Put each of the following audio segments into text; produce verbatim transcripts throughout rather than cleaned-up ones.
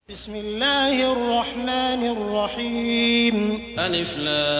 بسم الله الرحمن الرحيم. ألف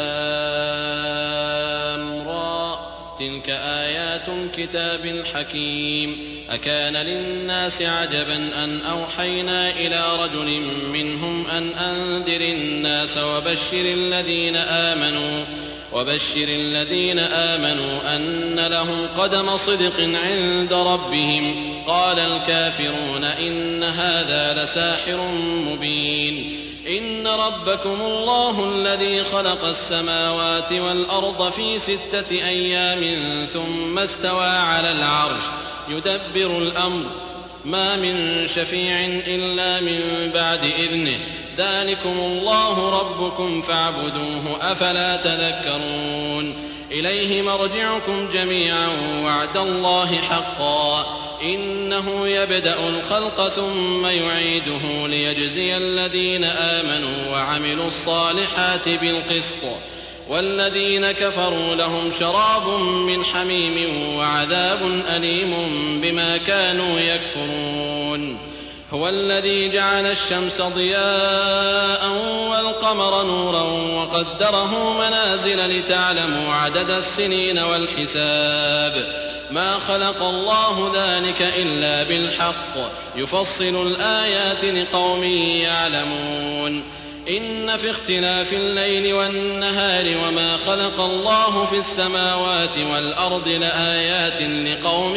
لام را تلك آيات الكتاب الحكيم. أكان للناس عجبا أن أوحينا إلى رجل منهم أن أنذر الناس وبشر الذين آمنوا وبشر الذين آمنوا أن لهم قدم صدق عند ربهم. قال الكافرون إن هذا لساحر مبين. إن ربكم الله الذي خلق السماوات والأرض في ستة أيام ثم استوى على العرش يدبر الأمر ما من شفيع إلا من بعد إذنه. ذلكم الله ربكم فاعبدوه أفلا تذكرون. إليه مرجعكم جميعا وعد الله حقا إنه يبدأ الخلق ثم يعيده ليجزي الذين آمنوا وعملوا الصالحات بالقسط والذين كفروا لهم شراب من حميم وعذاب أليم بما كانوا يكفرون. هو الذي جعل الشمس ضياء والقمر نورا وقدره منازل لتعلموا عدد السنين والحساب. ما خلق الله ذلك إلا بالحق يفصل الآيات لقوم يعلمون. إن في اختلاف الليل والنهار وما خلق الله في السماوات والأرض لآيات لقوم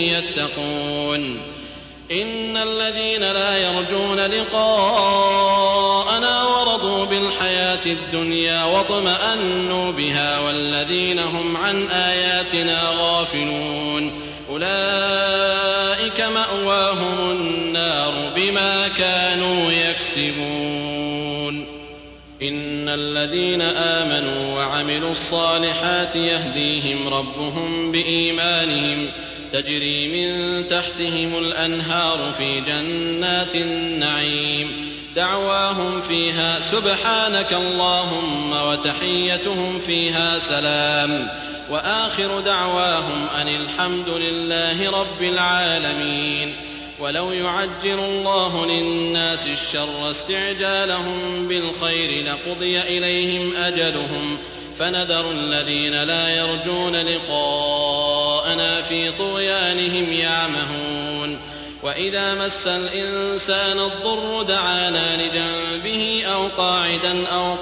يتقون. إن الذين لا يرجون لقاءنا ورضوا بالحياة الدنيا واطمأنوا بها والذين هم عن آياتنا غافلون أولئك مأواهم النار بما كانوا يكسبون. إن الذين آمنوا وعملوا الصالحات يهديهم ربهم بإيمانهم تجري من تحتهم الأنهار في جنات النعيم. دعواهم فيها سبحانك اللهم وتحيتهم فيها سلام وآخر دعواهم أن الحمد لله رب العالمين. ولو يعجل الله للناس الشر استعجالهم بالخير لقضي إليهم أجلهم فنذر الذين لا يرجون لقاءنا في طغيانهم يعمهون. وإذا مس الإنسان الضر دعانا لجنبه أو قاعدا أو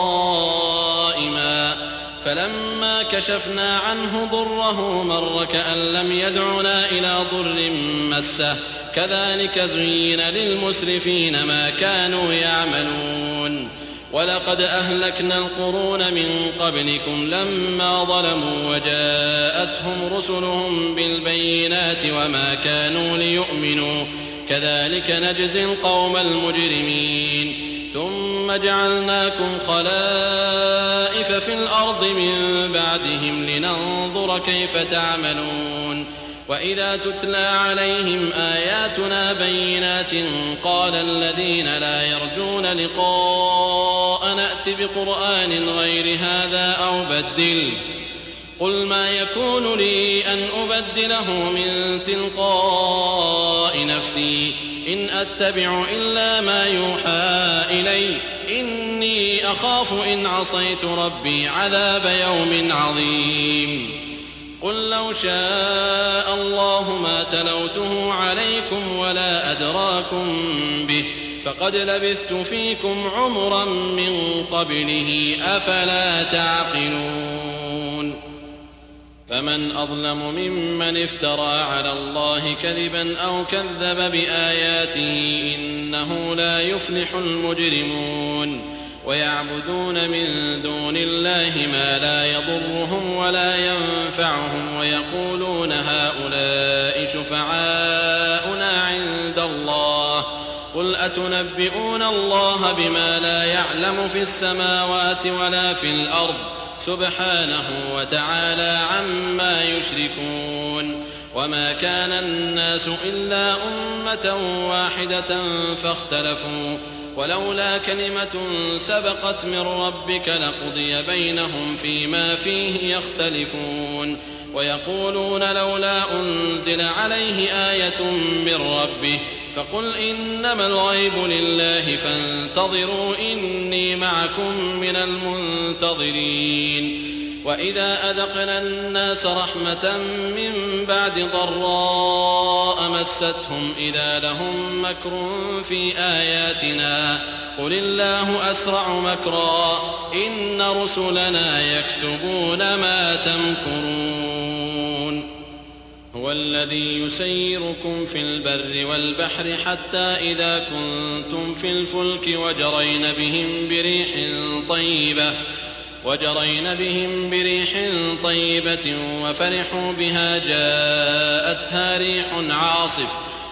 قائما فلما كشفنا عنه ضره مر كأن لم يدعنا إلى ضر مسه كذلك زين للمسرفين ما كانوا يعملون. ولقد أهلكنا القرون من قبلكم لما ظلموا وجاءتهم رسلهم بالبينات وما كانوا ليؤمنوا كذلك نجزي القوم المجرمين. ثم جعلناكم خلائف في الأرض من بعدهم لننظر كيف تعملون. وإذا تتلى عليهم آياتنا بينات قال الذين لا يرجون لقاء نأت بقرآن غير هذا أو بدل قل ما يكون لي أن أبدله من تلقاء نفسي إن أتبع إلا ما يوحى إلي إني أخاف إن عصيت ربي عذاب يوم عظيم. قل لو شاء الله ما تلوته عليكم ولا أدراكم به فقد لبثت فيكم عمرا من قبله أفلا تعقلون. فمن أظلم ممن افترى على الله كذبا أو كذب بآياته إنه لا يفلح المجرمون. ويعبدون من دون الله ما لا يضرهم ولا ينفعهم ويقولون هؤلاء شفعاؤنا عند الله قل أتنبئون الله بما لا يعلم في السماوات ولا في الأرض سبحانه وتعالى عما يشركون. وما كان الناس إلا أمة واحدة فاختلفوا ولولا كلمة سبقت من ربك لقضي بينهم فيما فيه يختلفون. ويقولون لولا أنزل عليه آية من ربه فقل إنما الغيب لله فانتظروا إني معكم من المنتظرين. وإذا أذقنا الناس رحمة من بعد ضراء مستهم إذا لهم مكر في آياتنا قل الله أسرع مكرا إن رسلنا يكتبون ما تمكرون. هو الذي يسيركم في البر والبحر حتى إذا كنتم في الفلك وجرين بهم بريح طيبة وجرين بهم بريح طيبة وفرحوا بها جاءتها ريح عاصف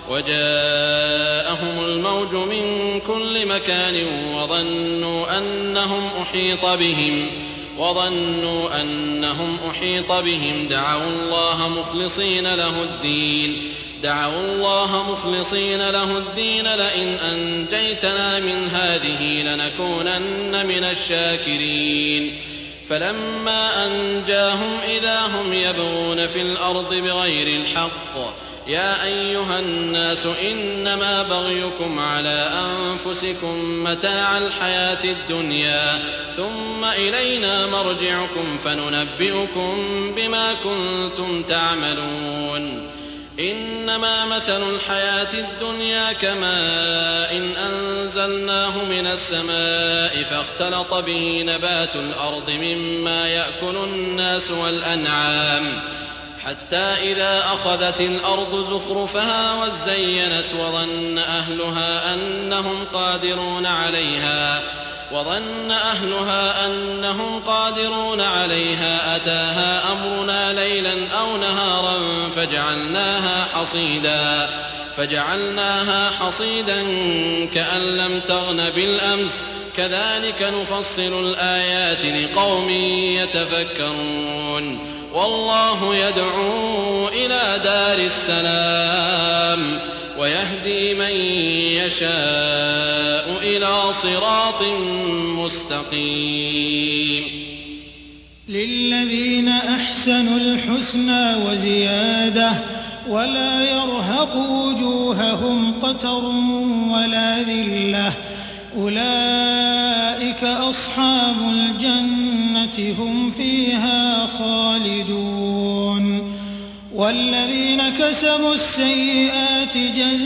وجاءهم الموج من كل مكان وظنوا أنهم أحيط بهم وظنوا أنهم أحيط بهم دعوا الله مخلصين له الدين دعوا الله مخلصين له الدين لئن أنجيتنا من هذه لنكونن من الشاكرين. فلما أنجاهم إذا هم يبغون في الأرض بغير الحق يا أيها الناس إنما بغيكم على أنفسكم متاع الحياة الدنيا ثم إلينا مرجعكم فننبئكم بما كنتم تعملون. إنما مثل الحياة الدنيا كماء إن أنزلناه من السماء فاختلط به نبات الأرض مما يأكل الناس والأنعام حتى إذا أخذت الأرض زخرفها وزينت وظن أهلها أنهم قادرون عليها وظن أهلها أنهم قادرون عليها أتاها أمرنا ليلا أو نهارا فجعلناها حصيدا فجعلناها حصيدا كأن لم تغن بالأمس كذلك نفصل الآيات لقوم يتفكرون. والله يدعو إلى دار السلام ويهدي من يشاء إلى صراط مستقيم. للذين أحسنوا الحسنى وزيادة ولا يرهق وجوههم قتر ولا ذلة أولئك أصحاب الجنة هم فيها خالدون. والذين كسبوا السيئات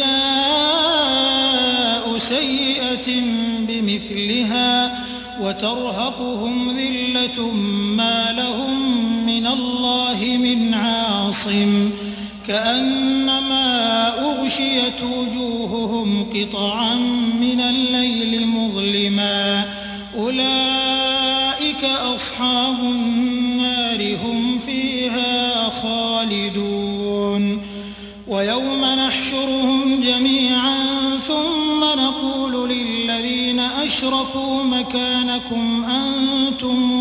جزاء سيئة بمثلها وترهقهم ذلة ما لهم من الله من عاصم كأنما أغشيت وجوههم قطعا من الليل مظلما أولئك أصحاب النار هم فيها خالدون. ويوم نحشرهم جميعا ثم نقول للذين أشركوا مكانكم أنتم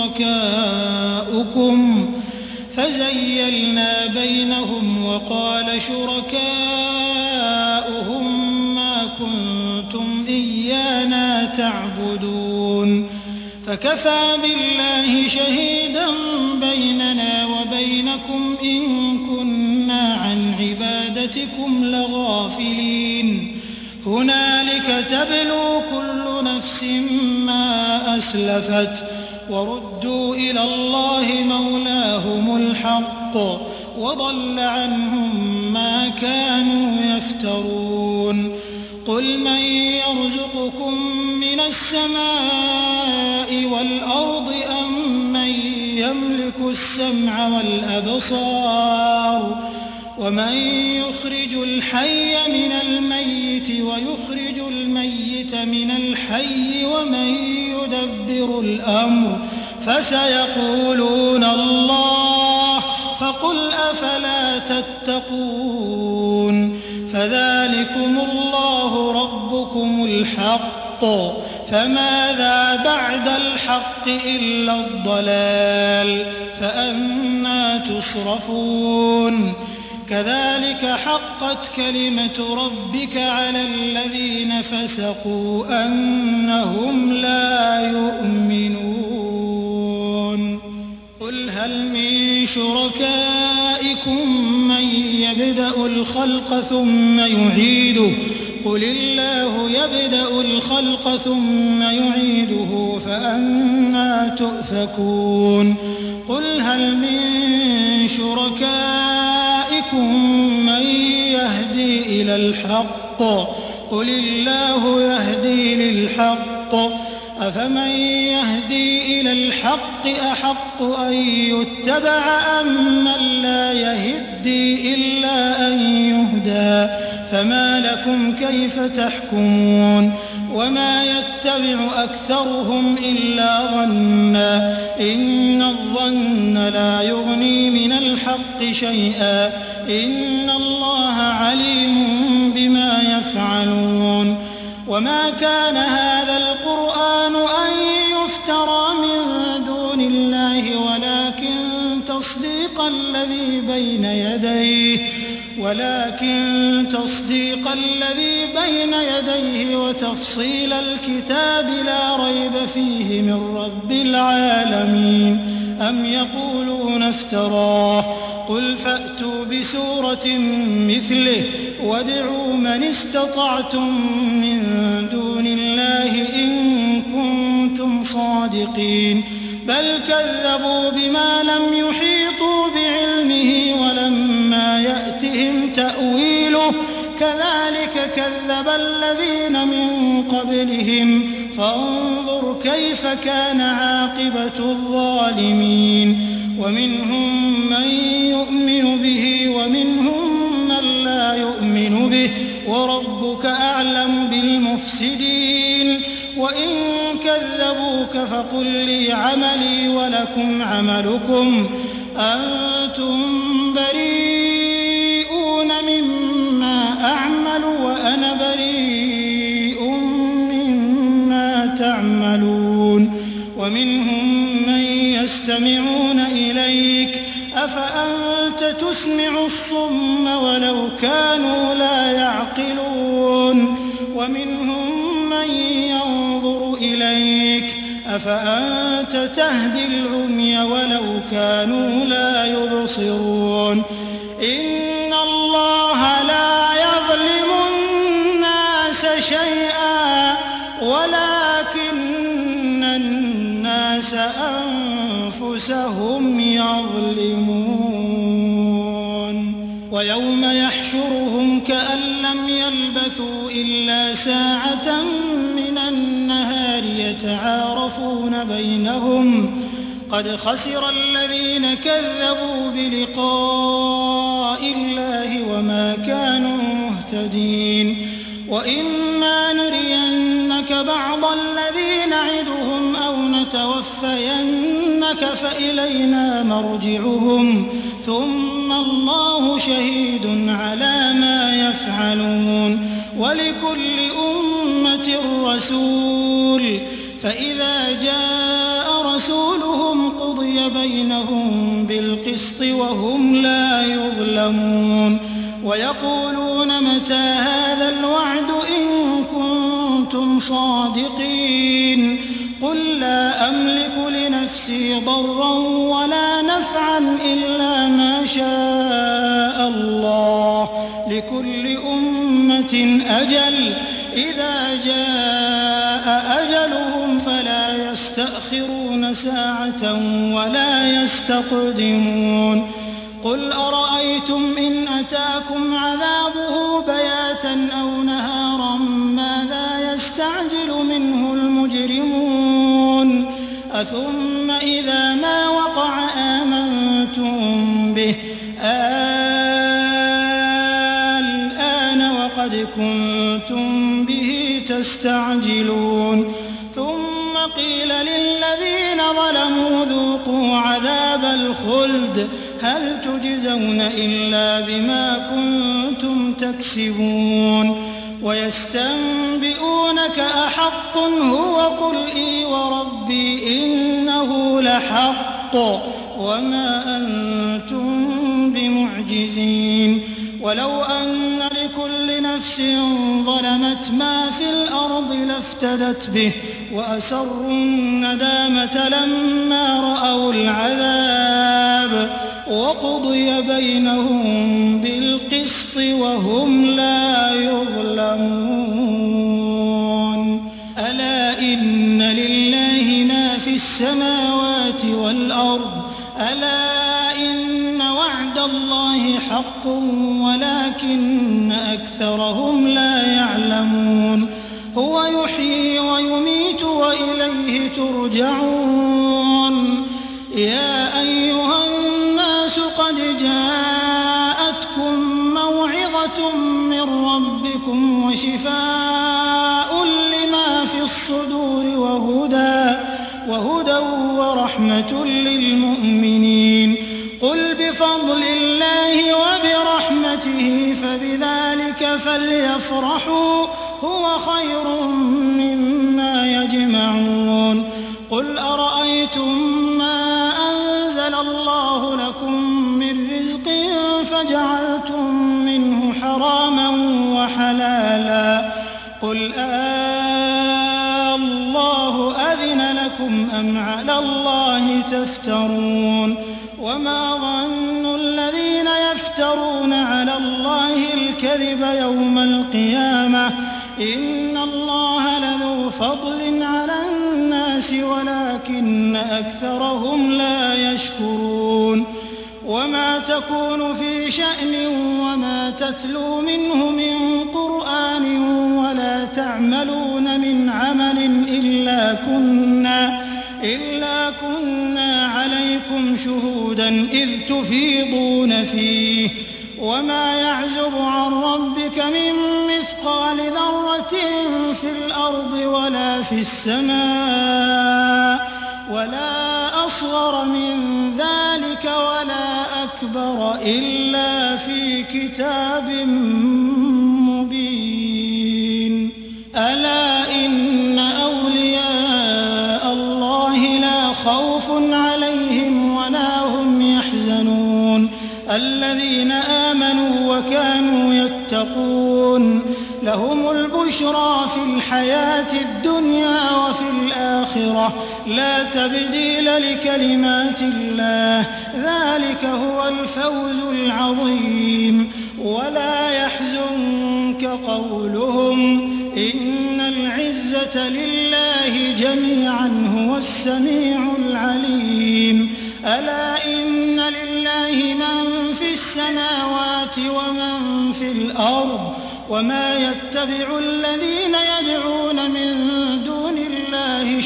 وشركاؤكم فزيلنا بينهم وقال شركاؤهم ما كنتم إيانا تعبدون فكفى بالله شهيدا بيننا وبينكم إن كنا عن عبادتكم لغافلين. هنالك تبلو كل نفس ما أسلفت وردوا إلى الله مولاهم الحق وضل عنهم ما كانوا يفترون. قل من يرزقكم من السماء والأرض أم من يملك السمع والأبصار ومن يخرج الحي من الميت ويخرج الميت من الحي ومن يدبر الأمر فسيقولون الله فقل أفلا تتقون. فذلكم الله ربكم الحق فماذا بعد الحق إلا الضلال فأنى تصرفون. كذلك حقت كلمة ربك على الذين فسقوا أنهم لا يؤمنون. قل هل من شركائكم من يبدأ الخلق ثم يعيده قل الله يبدأ الخلق ثم يعيده فأنى تؤفكون قل هل من شركائكم من يهدي إلى الحق قل الله يهدي للحق أفمن يهدي إلى الحق أحق أن يتبع أم من لا يهدي إلا أن يهدى فما لكم كيف تحكمون وما يتبع أكثرهم إلا ظنا إن الظن لا يغني من الحق شيئا إن الله عليم بما يفعلون وما كان هذا القرآن أن يفترى من دون الله ولكن تصديق الذي بين يديه ولكن تصديق الذي بين يديه وتفصيل الكتاب لا ريب فيه من رب العالمين أم يقولون افتراه قل فأتوا بسورة مثله وادعوا من استطعتم من دون الله إن كنتم صادقين بل كذبوا بما لم يحيطوا بعلمه ولما يأتهم تأويله كذلك كذب الذين من قبلهم فانظر كيف كان عاقبة الظالمين ومنهم من يؤمن به ومنهم من لا يؤمن به وربك أعلم بالمفسدين وإن كذبوك فقل لي عملي ولكم عملكم أنتم بريئون مما أعمل وأنا بريء مما تعملون ومنهم من يستمعون إليك أفأنت تسمع الصم ولو كانوا لا يعقلون ومنهم من ينظر إليك أفأنت تهدي العمي ولو كانوا لا يبصرون إن الله لا يظلم الناس شيئا ولكن الناس أنفسهم يظلمون ويوم يحشرهم كأن لم يلبثوا إلا ساعة من النهار يتعارفون بينهم قد خسر الذين كذبوا بلقاء الله وما كانوا مهتدين وإما نرينك بعض الذي نعدهم أو نتوفينك فإلينا مرجعهم ثم الله شهيد على ما يفعلون ولكل أمة رسول فإذا جاء رسولهم قضي بينهم بالقسط وهم لا يظلمون ويقولون متى هذا الوعد إن كنتم صادقين قل لا أملك لنفسي ضرا ولا نفعا إلا ما شاء الله لكل أمة أجل إذا جاء أجلهم فلا يستأخرون ساعة ولا يستقدمون قل أرأيتم إن أتاكم عذابه بياتا أو نهارا ماذا يستعجل منه المجرمون أثم إذا ما وقع آمنتم به الآن وقد كنتم به تستعجلون ثم قيل للذين ظلموا ذوقوا عذاب الخلد هل تجزون إلا بما كنتم تكسبون ويستنبئونك أحق هو قل إي وربي إنه لحق وما أنتم بمعجزين ولو أن لكل نفس ظلمت ما في الأرض لافتدت به وأسروا الندامة لما رأوا العذاب وقضي بينهم بالقسط وهم لا يظلمون ألا إن لله ما في السماوات والأرض ألا إن وعد الله حق ولكن أكثرهم لا يعلمون هو يحيي ويميت وإليه ترجعون يا أيها الناس قد جاءتكم موعظة من ربكم وشفاء لما في الصدور وهدى, وهدى ورحمة للمؤمنين قل بفضل الله وبرحمته فبذلك فليفرحوا هو خير مما يجمعون قل أرأيتم ما أنزل الله لكم من رزق فجعلتم منه حراما وحلالا قل آه الله أذن لكم أم على الله تفترون وما ظن الذين يفترون على الله الكذب يوم القيامة إن الله لذو فضل على الناس ولكن أكثرهم لا يشكرون وما تكون في شأن وما تتلو منه من قرآن ولا تعملون من عمل إلا كنا إلا كنا عليكم شهودا إذ تفيضون فيه وما يعزب عن ربك من مثقال ذرة في الأرض ولا في السماء ولا أصغر من ذلك ولا أكبر إلا في كتاب مبين ألا إن أولياء الله لا خوف عليهم ولا هم يحزنون الذين آمنوا وكانوا يتقون لهم البشرى في الحياة الدنيا وفي الآخرة لا تبديل لكلمات الله ذلك هو الفوز العظيم ولا يحزنك قولهم إن العزة لله جميعا هو السميع العليم ألا إن لله من في السماوات ومن في الأرض وما يتبع الذين يدعون من دون الله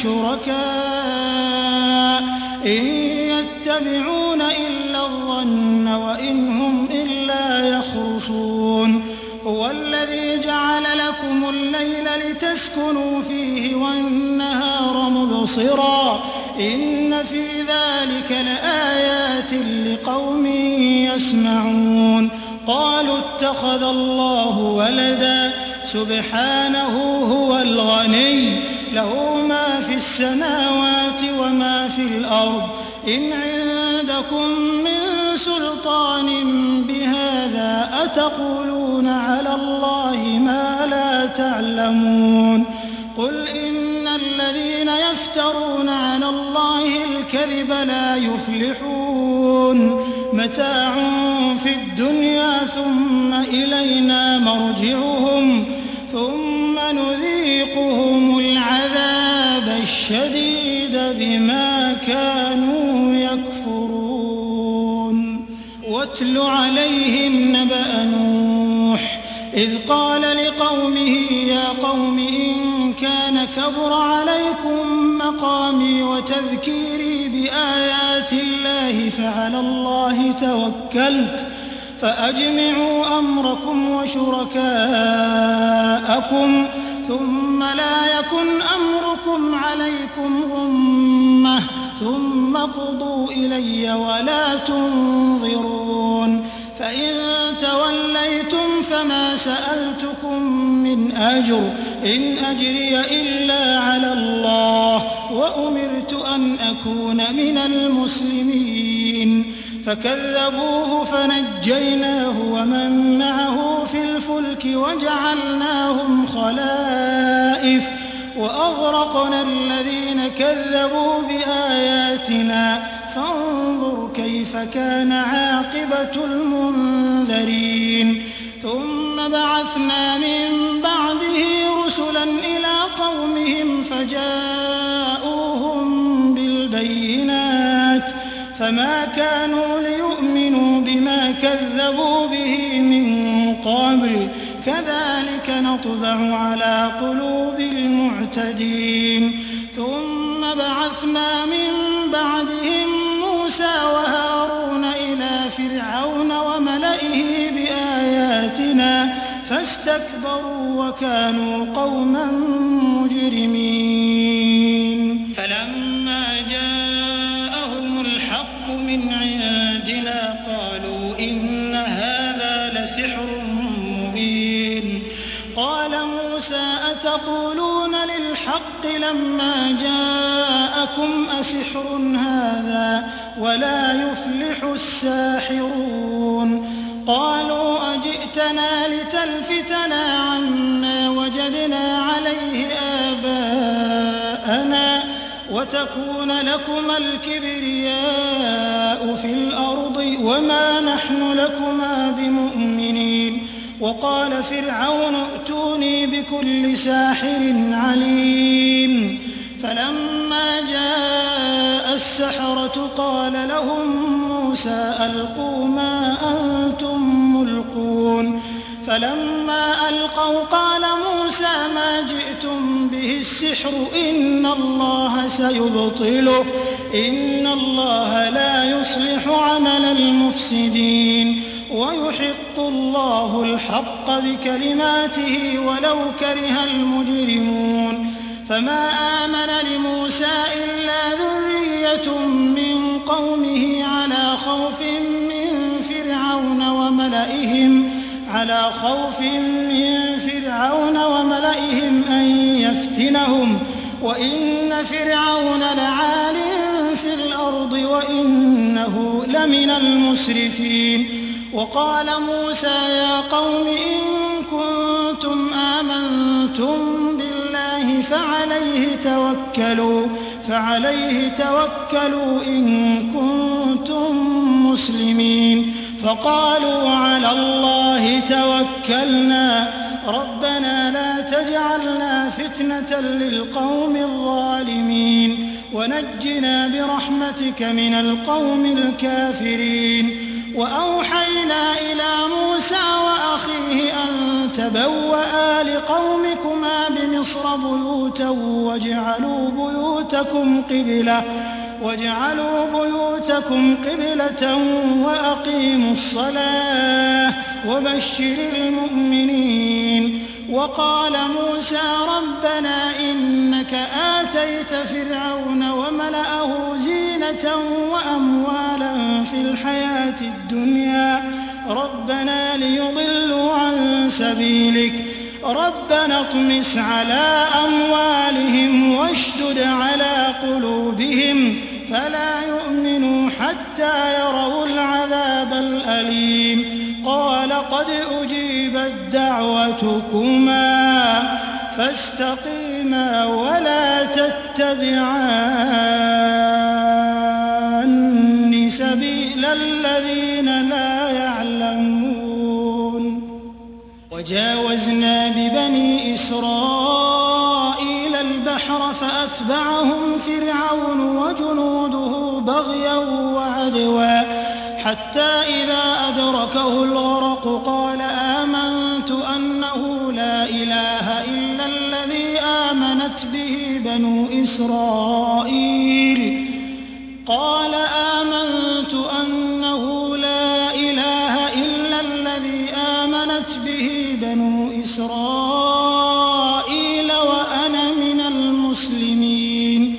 شركاء إن يتبعون إلا الظن وإن هم إلا يخرصون هو الذي جعل لكم الليل لتسكنوا فيه والنهار مبصرا إن في ذلك لآيات لقوم يسمعون قالوا اتخذ الله ولدا سبحانه هو الغني له ما في السماوات وما في الأرض إن عندكم من سلطان بهذا أتقولون على الله ما لا تعلمون قل إن الذين يفترون على الله الكذب لا يفلحون متاع في الدنيا ثم إلينا مرجعهم ثم نذيقهم العذاب الشديد بما كانوا يكفرون واتل عليهم نبأ نوح إذ قال لقومه يا قوم إن كان كبر عليكم مقامي وتذكيري بآيات الله فعلى الله توكلت فأجمعوا أمركم وشركاءكم ثم لا يكن أمركم عليكم غمة ثم قضوا إلي ولا تنظرون فإن توليتم فما سألتكم من أجر إن أجري إلا على الله وأمرت أن أكون من المسلمين فكذبوه فنجيناه ومن معه في الفلك وجعلناهم خلائف وأغرقنا الذين كذبوا بآياتنا فانظر كيف كان عاقبة المنذرين ثم بعثنا من بعده رسلا إلى قومهم فجاءوهم بالبينات فما كانوا ليؤمنوا بما كذبوا به من قبل كذلك نطبع على قلوب المعتدين ثم بعثنا من بعدهم موسى وهارون إلى فرعون وملئه بآياتنا فاستكبروا وكانوا قوما مجرمين فلما جاءهم الحق من عندنا قالوا إن هذا لسحر مبين قال موسى أتقولون للحق لما جاءكم أسحر هذا ولا يفلح الساحرون قالوا أجئتنا لتلفتنا عما وجدنا عليه آباءنا وتكون لكما الكبرياء في الأرض وما نحن لكما بمؤمنين وقال فرعون ائتوني بكل ساحر عليم فلما جاء السحرة قال لهم موسى ألقوا ما أنتم ملقون فلما ألقوا قال موسى ما جئتم به السحر إن الله سيبطله إن الله لا يصلح عمل المفسدين ويحق الله الحق بكلماته ولو كره المجرمون فما آمن لموسى إلا ذرية من قومه على خوف من فرعون وملئهم على خوف من فرعون وملئهم أن يفتنهم وإن فرعون لعال في الأرض وإنه لمن المسرفين وقال موسى يا قوم إن كنتم آمنتم بالله فعليه توكلوا فعليه توكلوا إن كنتم مسلمين فقالوا على الله توكلنا ربنا لا تجعلنا فتنة للقوم الظالمين ونجنا برحمتك من القوم الكافرين وأوحينا إلى موسى وأخيه أن تبوأ لقومكما بمصر بيوتا واجعلوا بيوتكم قبلة واجعلوا بيوتكم قبلة وأقيموا الصلاة وبشر المؤمنين وقال موسى ربنا إنك آتيت فرعون وملأه زينة وأموالا في الحياة الدنيا ربنا ليضلوا عن سبيلك ربنا اطمس على أموالهم واشدد على قلوبهم فلا يؤمنوا حتى يروا العذاب الأليم قال قد أجيبت دعوتكما فاستقيما ولا تتبعان سبيل الذين لا يعلمون وجاوزنا ببني إسرائيل البحر فأتبعهم فرعون وجنوده بغيا وعدوا حتى إذا أدركه الغرق قال آمنت أنه لا إله إلا الذي آمنت به بنو إسرائيل قال آمنت أنه لا إله إلا الذي آمنت به بنو إسرائيل وأنا من المسلمين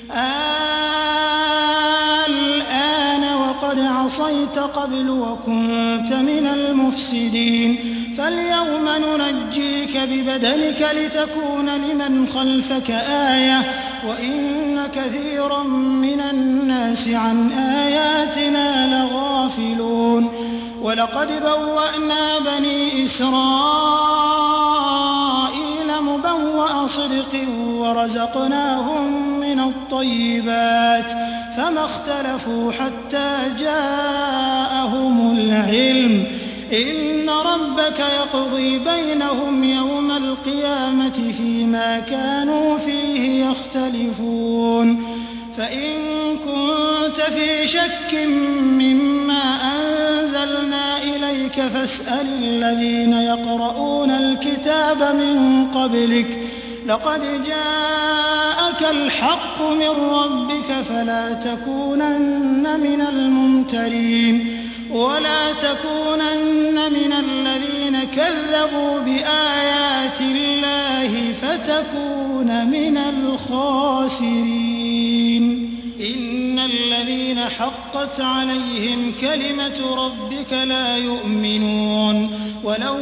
الآن وقد عصيت قبل وكنت من المفسدين فاليوم ننجيك ببدنك لتكون لمن خلفك آية وإن كثيرا من الناس عن آياتنا لغافلون ولقد بوأنا بني إسرائيل مبوأ صدق ورزقناهم من الطيبات فما اختلفوا حتى جاءهم العلم إن ربك يقضي بينهم يوم القيامة فيما كانوا فيه يختلفون فإن كنت في شك مما أنزلنا إليك فاسأل الذين يقرؤون الكتاب من قبلك لقد جاءك الحق من ربك فلا تكونن من الممترين ولا تكونن من الذين كذبوا بآيات الله فتكون من الخاسرين إن الذين حقت عليهم كلمة ربك لا يؤمنون ولو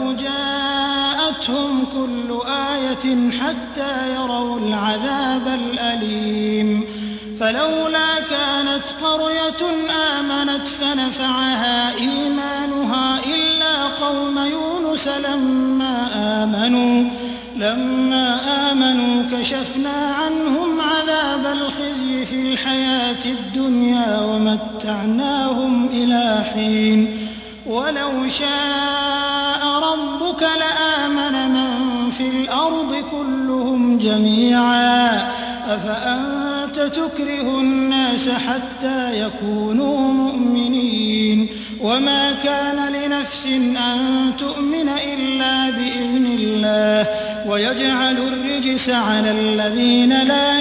جاءتهم كل آية حتى يروا العذاب الأليم فلولا كانت قرية آمنت فنفعها إيمانها إلا قوم يونس لما آمنوا لما آمنوا كشفنا عنهم عذاب الخزي في الحياة الدنيا ومتعناهم إلى حين ولو شاء ربك لآمن من في الأرض كلهم جميعا أفأنت تكره الناس حتى يكونوا مؤمنين وما كان لنفس أن تؤمن إلا بإذن الله ويجعل الرجس على الذين لا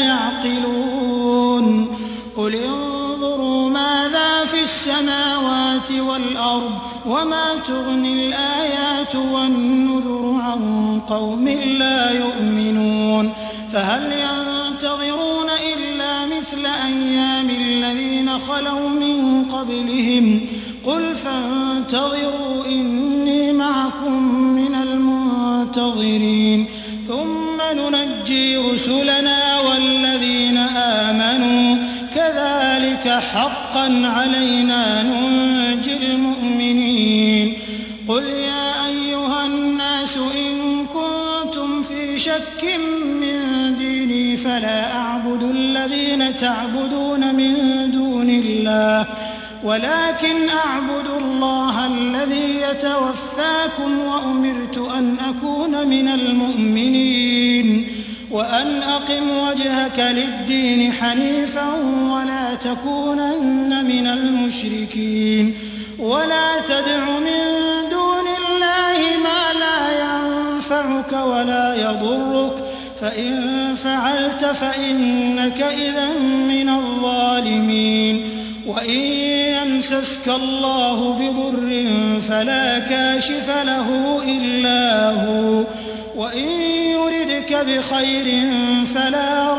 يعقلون قل انظروا ماذا في السماوات والأرض وما تغني الآيات والنذر عن قوم لا يؤمنون فهل ينتظرون إلا مثل أيام الذين خلوا من قبلهم قل فانتظروا إني معكم من المنتظرين ثم ننجي رسلنا والذين آمنوا كذلك حقا علينا ننجي المؤمنين قل يا أيها الناس إن كنتم في شك من ديني فلا أعبد الذين تعبدون من دون الله ولكن أعبد الله الذي يتوفاكم وأمرت أن أكون من المؤمنين وأن أقم وجهك للدين حنيفا ولا تكونن من المشركين ولا تدع من دون الله ما لا ينفعك ولا يضرك فإن فعلت فإنك إذا من الظالمين وإن يمسسك الله بضر فلا كاشف له إلا هو وإن يردك بخير فلا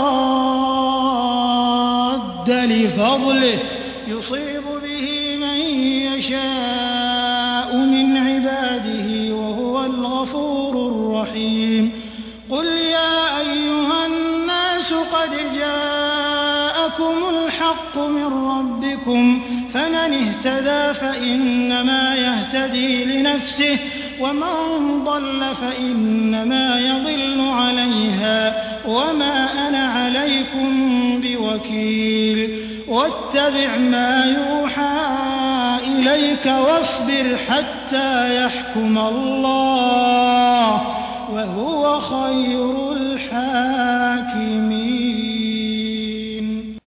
راد لفضله يصيب به من يشاء من عباده وهو الغفور الرحيم قل يا أيها الناس قد جاءكم الحق من ربكم فمن اهتدى فإنما يهتدي لنفسه ومن ضل فإنما يضل عليها وما أنا عليكم بوكيل واتبع ما يوحى إليك واصبر حتى يحكم الله وهو خير الحاكمين